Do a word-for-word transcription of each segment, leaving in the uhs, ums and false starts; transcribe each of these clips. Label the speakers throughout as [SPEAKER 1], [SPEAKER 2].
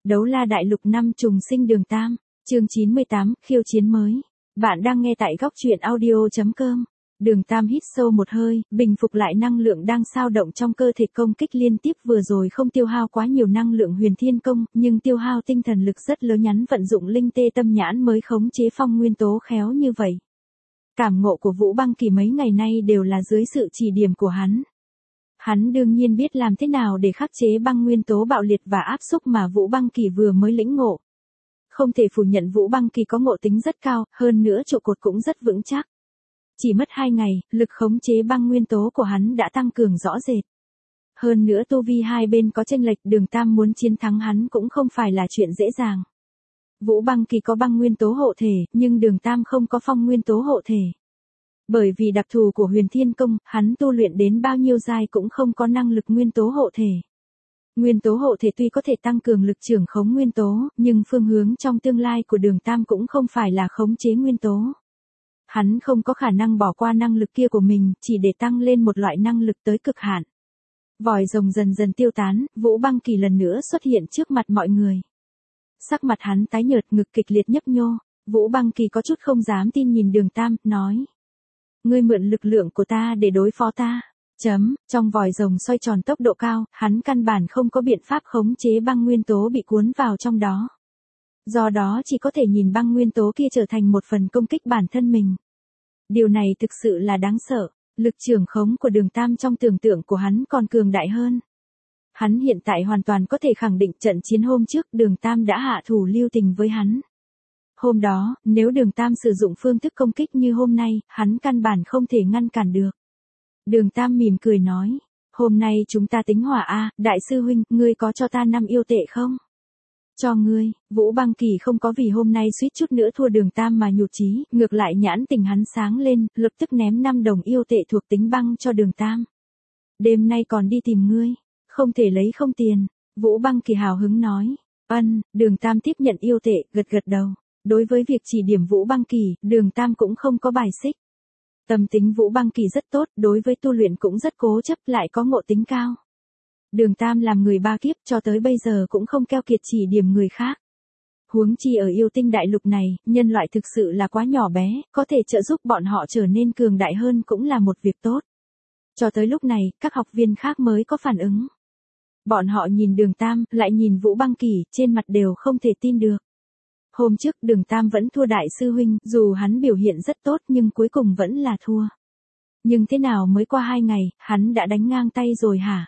[SPEAKER 1] Đấu la đại lục năm trùng sinh đường tam, chương chín mươi tám, khiêu chiến mới. Bạn đang nghe tại góc truyện audio chấm com. Đường tam hít sâu một hơi, bình phục lại năng lượng đang xao động trong cơ thể. Công kích liên tiếp vừa rồi không tiêu hao quá nhiều năng lượng huyền thiên công, nhưng tiêu hao tinh thần lực rất lớn, nhắn vận dụng linh tê tâm nhãn mới khống chế phong nguyên tố khéo như vậy. Cảm ngộ của Vũ Băng Kỳ mấy ngày nay đều là dưới sự chỉ điểm của hắn. Hắn đương nhiên biết làm thế nào để khắc chế băng nguyên tố bạo liệt và áp xúc mà Vũ Băng Kỳ vừa mới lĩnh ngộ. Không thể phủ nhận Vũ Băng Kỳ có ngộ tính rất cao, hơn nữa trụ cột cũng rất vững chắc. Chỉ mất hai ngày, lực khống chế băng nguyên tố của hắn đã tăng cường rõ rệt. Hơn nữa tu vi hai bên có chênh lệch, đường tam muốn chiến thắng hắn cũng không phải là chuyện dễ dàng. Vũ Băng Kỳ có băng nguyên tố hộ thể, nhưng đường tam không có phong nguyên tố hộ thể. Bởi vì đặc thù của huyền thiên công, hắn tu luyện đến bao nhiêu giai cũng không có năng lực nguyên tố hộ thể. Nguyên tố hộ thể tuy có thể tăng cường lực trưởng khống nguyên tố, nhưng phương hướng trong tương lai của đường tam cũng không phải là khống chế nguyên tố. Hắn không có khả năng bỏ qua năng lực kia của mình, chỉ để tăng lên một loại năng lực tới cực hạn. Vòi rồng dần dần tiêu tán, Vũ Băng Kỳ lần nữa xuất hiện trước mặt mọi người. Sắc mặt hắn tái nhợt, ngực kịch liệt nhấp nhô. Vũ Băng Kỳ có chút không dám tin nhìn đường tam, nói. Ngươi mượn lực lượng của ta để đối phó ta. Chấm, trong vòi rồng xoay tròn tốc độ cao, hắn căn bản không có biện pháp khống chế băng nguyên tố bị cuốn vào trong đó. Do đó chỉ có thể nhìn băng nguyên tố kia trở thành một phần công kích bản thân mình. Điều này thực sự là đáng sợ, lực trưởng khống của đường tam trong tưởng tượng của hắn còn cường đại hơn. Hắn hiện tại hoàn toàn có thể khẳng định trận chiến hôm trước đường tam đã hạ thủ lưu tình với hắn. Hôm đó, nếu đường tam sử dụng phương thức công kích như hôm nay, hắn căn bản không thể ngăn cản được. Đường tam mỉm cười nói, hôm nay chúng ta tính hỏa a, đại sư huynh, ngươi có cho ta năm yêu tệ không? Cho ngươi. Vũ Băng Kỳ không có vì hôm nay suýt chút nữa thua đường tam mà nhụt chí, ngược lại nhãn tình hắn sáng lên, lập tức ném năm đồng yêu tệ thuộc tính băng cho đường tam. Đêm nay còn đi tìm ngươi, không thể lấy không tiền. Vũ Băng Kỳ hào hứng nói, ân, đường tam tiếp nhận yêu tệ, gật gật đầu. Đối với việc chỉ điểm Vũ Băng Kỳ, đường tam cũng không có bài xích. Tâm tính Vũ Băng Kỳ rất tốt, đối với tu luyện cũng rất cố chấp, lại có ngộ tính cao. Đường tam làm người ba kiếp cho tới bây giờ cũng không keo kiệt chỉ điểm người khác. Huống chi ở yêu tinh đại lục này, nhân loại thực sự là quá nhỏ bé, có thể trợ giúp bọn họ trở nên cường đại hơn cũng là một việc tốt. Cho tới lúc này, các học viên khác mới có phản ứng. Bọn họ nhìn đường tam, lại nhìn Vũ Băng Kỳ, trên mặt đều không thể tin được. Hôm trước đường tam vẫn thua đại sư huynh, dù hắn biểu hiện rất tốt nhưng cuối cùng vẫn là thua. Nhưng thế nào mới qua hai ngày, hắn đã đánh ngang tay rồi hả?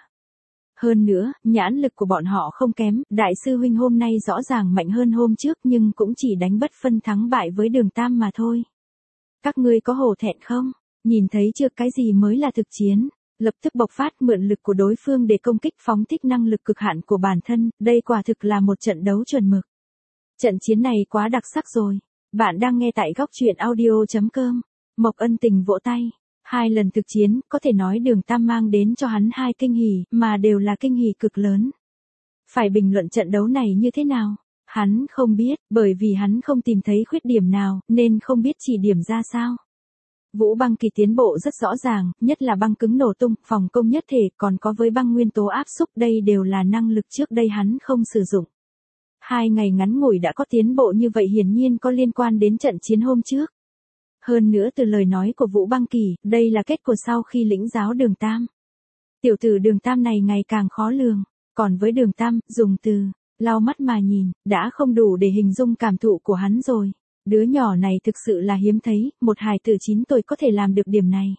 [SPEAKER 1] Hơn nữa, nhãn lực của bọn họ không kém, đại sư huynh hôm nay rõ ràng mạnh hơn hôm trước nhưng cũng chỉ đánh bất phân thắng bại với đường tam mà thôi. Các ngươi có hổ thẹn không? Nhìn thấy chưa, cái gì mới là thực chiến? Lập tức bộc phát, mượn lực của đối phương để công kích, phóng thích năng lực cực hạn của bản thân, đây quả thực là một trận đấu chuẩn mực. Trận chiến này quá đặc sắc rồi. Bạn đang nghe tại góc truyện audio chấm com. Mộc Ân Tình vỗ tay. Hai lần thực chiến, có thể nói đường tam mang đến cho hắn hai kinh hỉ, mà đều là kinh hỉ cực lớn. Phải bình luận trận đấu này như thế nào? Hắn không biết, bởi vì hắn không tìm thấy khuyết điểm nào, nên không biết chỉ điểm ra sao. Vũ Băng Kỳ tiến bộ rất rõ ràng, nhất là băng cứng nổ tung, phòng công nhất thể, còn có với băng nguyên tố áp xúc, đây đều là năng lực trước đây hắn không sử dụng. Hai ngày ngắn ngủi đã có tiến bộ như vậy hiển nhiên có liên quan đến trận chiến hôm trước. Hơn nữa từ lời nói của Vũ Băng Kỳ, đây là kết quả sau khi lĩnh giáo đường tam. Tiểu tử đường tam này ngày càng khó lường, còn với đường tam, dùng từ, lau mắt mà nhìn, đã không đủ để hình dung cảm thụ của hắn rồi. Đứa nhỏ này thực sự là hiếm thấy, một hài tử chín tuổi có thể làm được điểm này.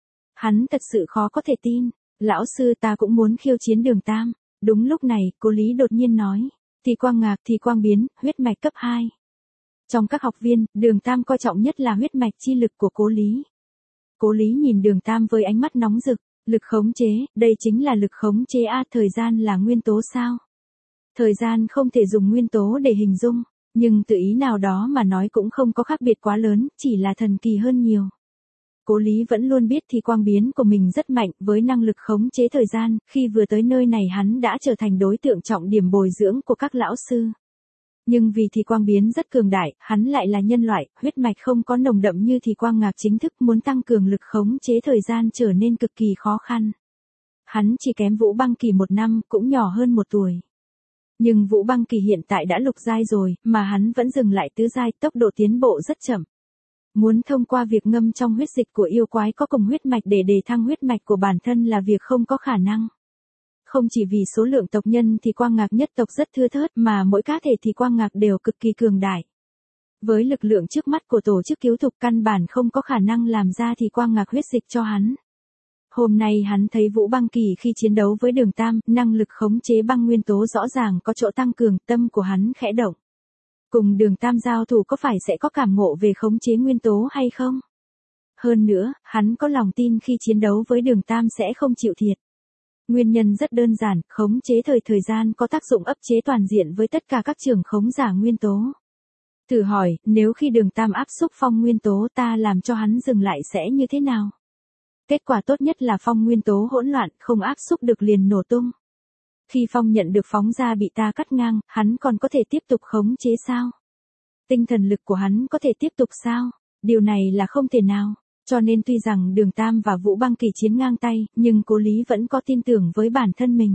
[SPEAKER 1] Hắn thật sự khó có thể tin, lão sư ta cũng muốn khiêu chiến đường tam. Đúng lúc này, cô Lý đột nhiên nói. Thì quang ngạc, thì quang biến, huyết mạch cấp hai. Trong các học viên, đường tam coi trọng nhất là huyết mạch chi lực của cố Lý. Cố Lý nhìn đường tam với ánh mắt nóng rực, lực khống chế, đây chính là lực khống chế a, thời gian là nguyên tố sao? Thời gian không thể dùng nguyên tố để hình dung, nhưng từ ý nào đó mà nói cũng không có khác biệt quá lớn, chỉ là thần kỳ hơn nhiều. Cố Lý vẫn luôn biết thì quang biến của mình rất mạnh, với năng lực khống chế thời gian, khi vừa tới nơi này hắn đã trở thành đối tượng trọng điểm bồi dưỡng của các lão sư. Nhưng vì thì quang biến rất cường đại, hắn lại là nhân loại, huyết mạch không có nồng đậm như thì quang ngạc chính thức, muốn tăng cường lực khống chế thời gian trở nên cực kỳ khó khăn. Hắn chỉ kém Vũ Băng Kỳ một năm, cũng nhỏ hơn một tuổi. Nhưng Vũ Băng Kỳ hiện tại đã lục giai rồi, mà hắn vẫn dừng lại tứ giai, tốc độ tiến bộ rất chậm. Muốn thông qua việc ngâm trong huyết dịch của yêu quái có cùng huyết mạch để đề thăng huyết mạch của bản thân là việc không có khả năng. Không chỉ vì số lượng tộc nhân thì Quang Ngạc nhất tộc rất thưa thớt mà mỗi cá thể thì Quang Ngạc đều cực kỳ cường đại. Với lực lượng trước mắt của tổ chức cứu thục căn bản không có khả năng làm ra thì Quang Ngạc huyết dịch cho hắn. Hôm nay hắn thấy Vũ Băng Kỳ khi chiến đấu với Đường Tam, năng lực khống chế băng nguyên tố rõ ràng có chỗ tăng cường, tâm của hắn khẽ động. Cùng Đường Tam giao thủ có phải sẽ có cảm ngộ về khống chế nguyên tố hay không? Hơn nữa, hắn có lòng tin khi chiến đấu với Đường Tam sẽ không chịu thiệt. Nguyên nhân rất đơn giản, khống chế thời thời gian có tác dụng ấp chế toàn diện với tất cả các trường khống giả nguyên tố. Thử hỏi, nếu khi Đường Tam áp xúc phong nguyên tố ta làm cho hắn dừng lại sẽ như thế nào? Kết quả tốt nhất là phong nguyên tố hỗn loạn, không áp xúc được liền nổ tung. Khi phong nhận được phóng ra bị ta cắt ngang, hắn còn có thể tiếp tục khống chế sao? Tinh thần lực của hắn có thể tiếp tục sao? Điều này là không thể nào. Cho nên tuy rằng Đường Tam và Vũ Băng Kỳ chiến ngang tay, nhưng Cố Lý vẫn có tin tưởng với bản thân mình.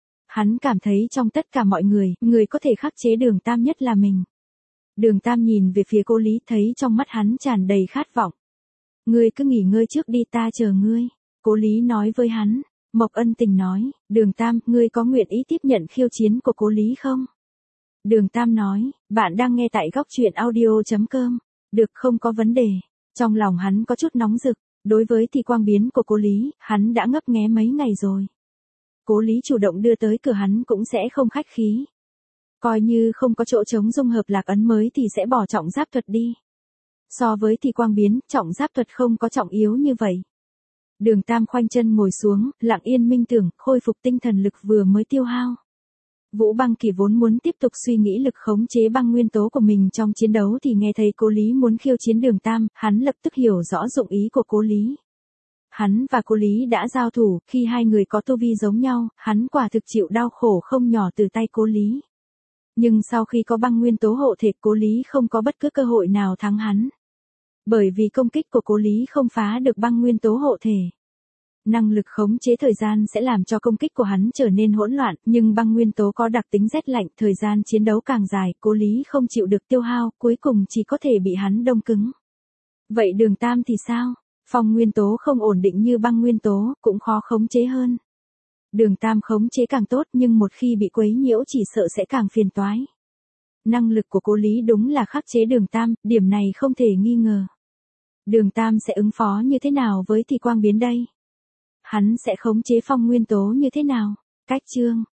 [SPEAKER 1] Hắn cảm thấy trong tất cả mọi người, người có thể khắc chế Đường Tam nhất là mình. Đường Tam nhìn về phía Cố Lý, thấy trong mắt hắn tràn đầy khát vọng. Ngươi cứ nghỉ ngơi trước đi, ta chờ ngươi. Cố Lý nói với hắn. Mộc Ân Tình nói, Đường Tam, ngươi có nguyện ý tiếp nhận khiêu chiến của Cố Lý không? Đường Tam nói, bạn đang nghe tại góc truyện audio chấm com. Được, không có vấn đề. Trong lòng hắn có chút nóng rực, đối với thì quang biến của Cố Lý, hắn đã ngấp nghé mấy ngày rồi. Cố Lý chủ động đưa tới cửa hắn cũng sẽ không khách khí. Coi như không có chỗ trống dung hợp lạc ấn mới thì sẽ bỏ trọng giáp thuật đi. So với thì quang biến, trọng giáp thuật không có trọng yếu như vậy. Đường Tam khoanh chân ngồi xuống, lặng yên minh tưởng, khôi phục tinh thần lực vừa mới tiêu hao. Vũ Băng Kỳ vốn muốn tiếp tục suy nghĩ lực khống chế băng nguyên tố của mình trong chiến đấu thì nghe thấy Cố Lý muốn khiêu chiến Đường Tam, hắn lập tức hiểu rõ dụng ý của Cố Lý. Hắn và Cố Lý đã giao thủ, khi hai người có tu vi giống nhau, hắn quả thực chịu đau khổ không nhỏ từ tay Cố Lý. Nhưng sau khi có băng nguyên tố hộ thể, Cố Lý không có bất cứ cơ hội nào thắng hắn. Bởi vì công kích của Cố Lý không phá được băng nguyên tố hộ thể. Năng lực khống chế thời gian sẽ làm cho công kích của hắn trở nên hỗn loạn, nhưng băng nguyên tố có đặc tính rét lạnh, thời gian chiến đấu càng dài, Cố Lý không chịu được tiêu hao, cuối cùng chỉ có thể bị hắn đông cứng. Vậy Đường Tam thì sao? Phong nguyên tố không ổn định như băng nguyên tố, cũng khó khống chế hơn. Đường Tam khống chế càng tốt nhưng một khi bị quấy nhiễu chỉ sợ sẽ càng phiền toái. Năng lực của Cố Lý đúng là khắc chế Đường Tam, điểm này không thể nghi ngờ. Đường Tam sẽ ứng phó như thế nào với thì quang biến đây? Hắn sẽ khống chế phong nguyên tố như thế nào? Cách chương